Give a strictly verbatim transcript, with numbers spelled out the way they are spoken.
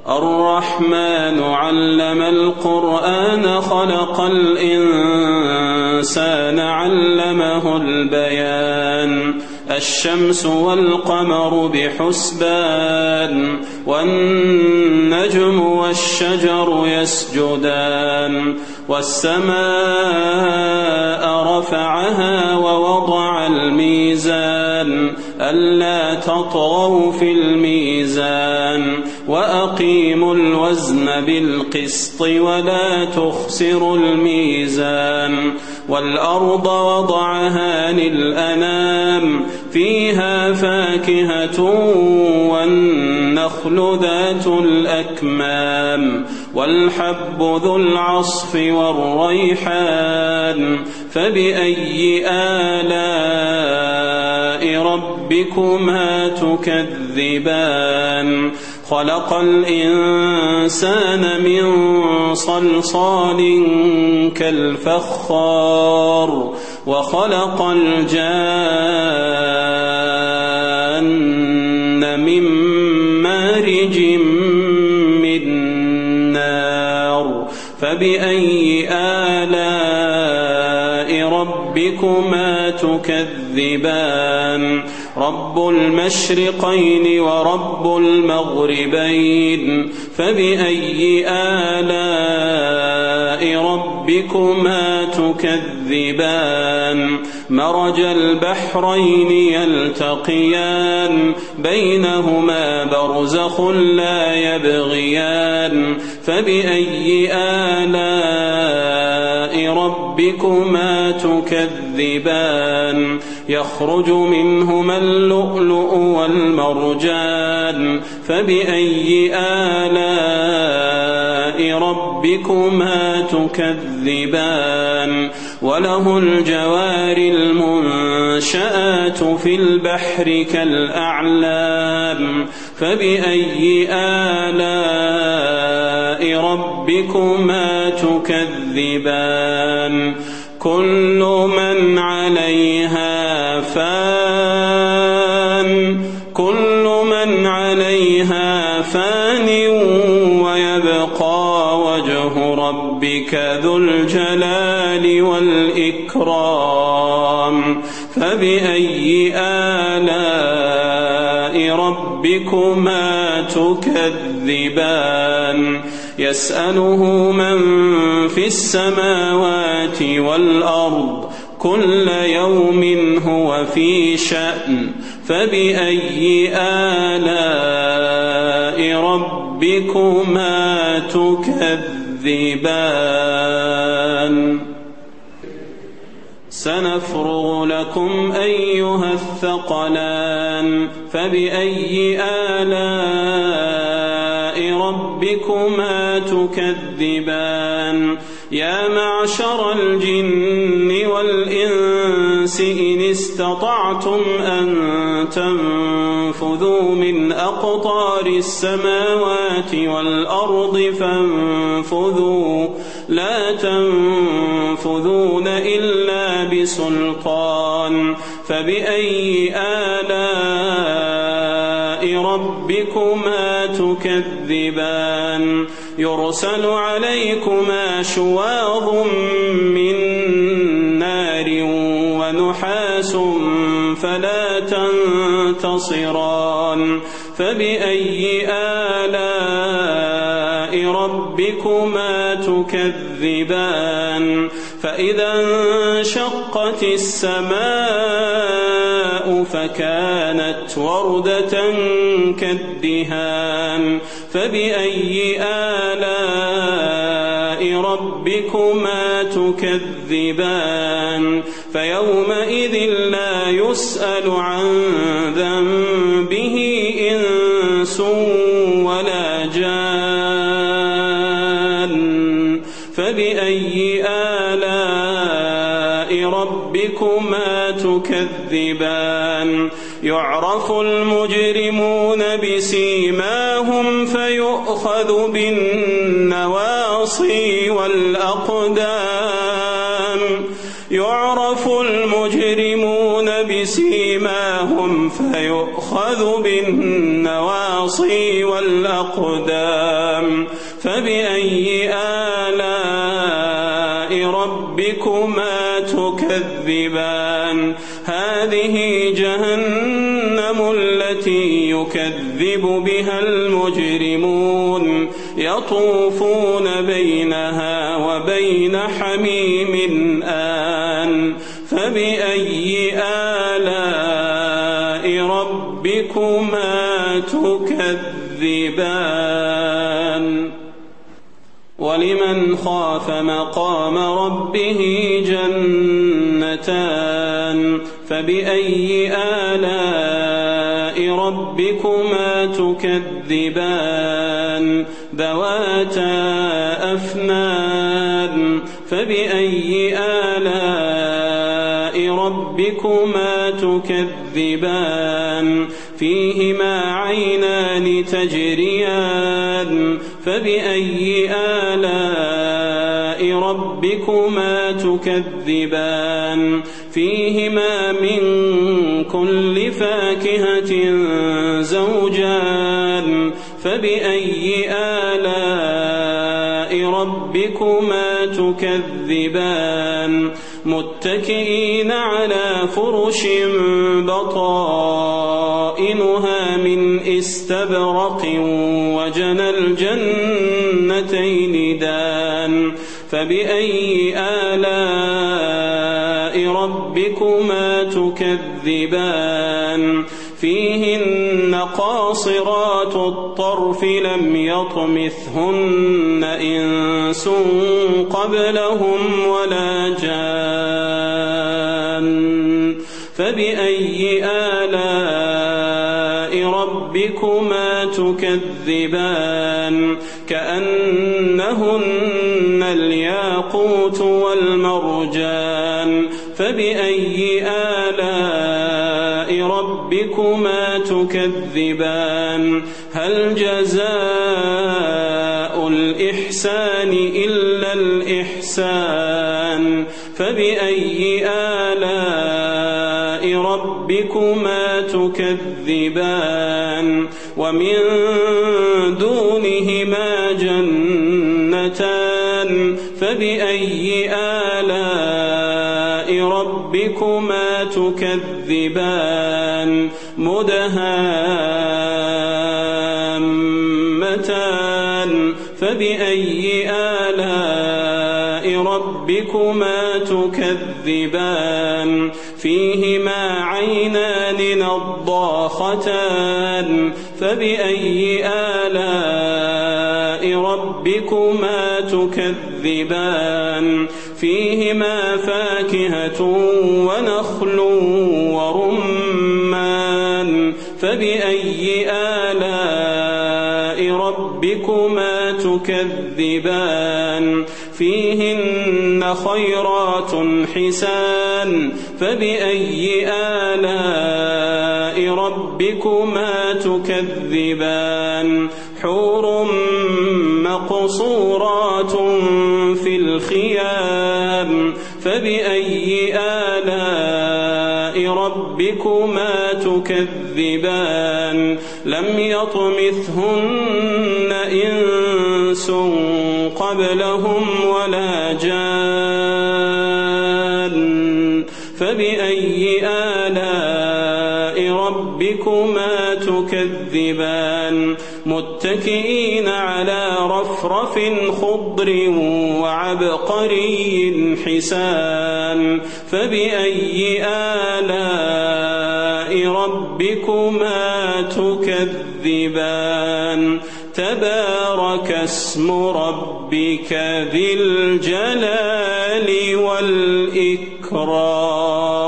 الرحمن علم القرآن خلق الإنسان علمه البيان الشمس والقمر بحسبان والنجم والشجر يسجدان والسماء رفعها ووضع الميزان ألا تطغوا في الميزان وأقيموا الوزن بالقسط ولا تخسروا الميزان والأرض وضعها للأنام فيها فاكهة والنخل ذات الأكمام والحب ذو العصف والريحان فبأي آلاء ربكما تكذبان خلق الإنسان من صلصال كالفخار وخلق الجان من مارج من نار فبأي آلاء ربكما تكذبان رب المشرقين ورب المغربين فبأي آلاء ربكما تكذبان مرج البحرين يلتقيان بينهما برزخ لا يبغيان فبأي آلاء ربكما تكذبان يخرج منهما اللؤلؤ والمرجان فبأي آلاء ربكما تكذبان وله الجوار المنشآت في البحر كالأعلام فبأي آلاء ربكما تكذبان كل من عليها فان كل من عليها فان ويبقى وجه ربك ذو الجلال والإكرام فبأي آلاء ربكما تكذبان يسأله من في السماوات والأرض كل يوم هو في شأن فبأي آلاء ربكما تكذبان سنفرغ لكم أيها الثقلان فبأي آلاء ربكما تكذبان يا معشر الجن والإنس إن استطعتم أن تنفذوا من أقطار السماوات والأرض فانفذوا لا تنفذون إلا بسلطان فبأي آلاء ربكما تكذبان يرسل عليكما شواظ من نار ونحاس فلا تنتصران فبأي آلاء ربكما تكذبان فإذا انشقت السماء فكانت وردة كالدهان فبأي آلاء ربكما تكذبان فيومئذ لا يسأل عن ذنبه إنس ولا جان فبأي آلاء ربكما تكذبان يعرف المجرمون بسيماهم فيؤخذ بالنواصي والأقدام يعرف المجرمون بسيماهم فيؤخذ بالنواصي والأقدام فبأي آلاء ربكما تكذبان هذه جهنم التي يكذب بها المجرمون يطوفون بينها وبين حميم آن فبأي آلاء ربكما تكذبان ولمن خاف مقام ربه جنتان فبأي آلاء ربكما تكذبان ذواتا أفنان فبأي آلاء ربكما تكذبان فيهما عينان تجريان فبأي آلاء ربكما تكذبان فيهما من كل فاكهة زوجان فبأي آلاء ربكما تكذبان متكئين على فرش بطائنها من استبرق وجنى الجنتين دان فبأي آلاء ربكما تكذبان فيهن قاصرات الطرف لم يطمثهن إنس قبلهم ولا جان فبأي آلاء ربكما تكذبان كأنهن الياقوت والمرجان فبأي آلاء ربكما تكذبان هل جزاء الإحسان إلا الإحسان فبأي آلاء ربكما تكذبان ومن دونهما جنتان فبأي آلاء ربكما تكذبان مدهامتان فبأي آلاء ربكما تكذبان فيهما عينان نضاختان فبأي آلاء ربكما تكذبان فيهما فاكهة ونخل ورمان فبأي آلاء ربكما تكذبان فيهن خيرات حسان فبأي آلاء ربكما تكذبان حور مقصورات في الخيام فبأي آلاء ربكما تكذبان لم يطمثهن إنس قبلهم ولا جان فبأي آلاء ربكما تكذبان متكئين على رفرف خضر وعبقري حسان فبأي آلاء ربكما تكذبان تبارك اسم ربك ذي الجلال والإكرام.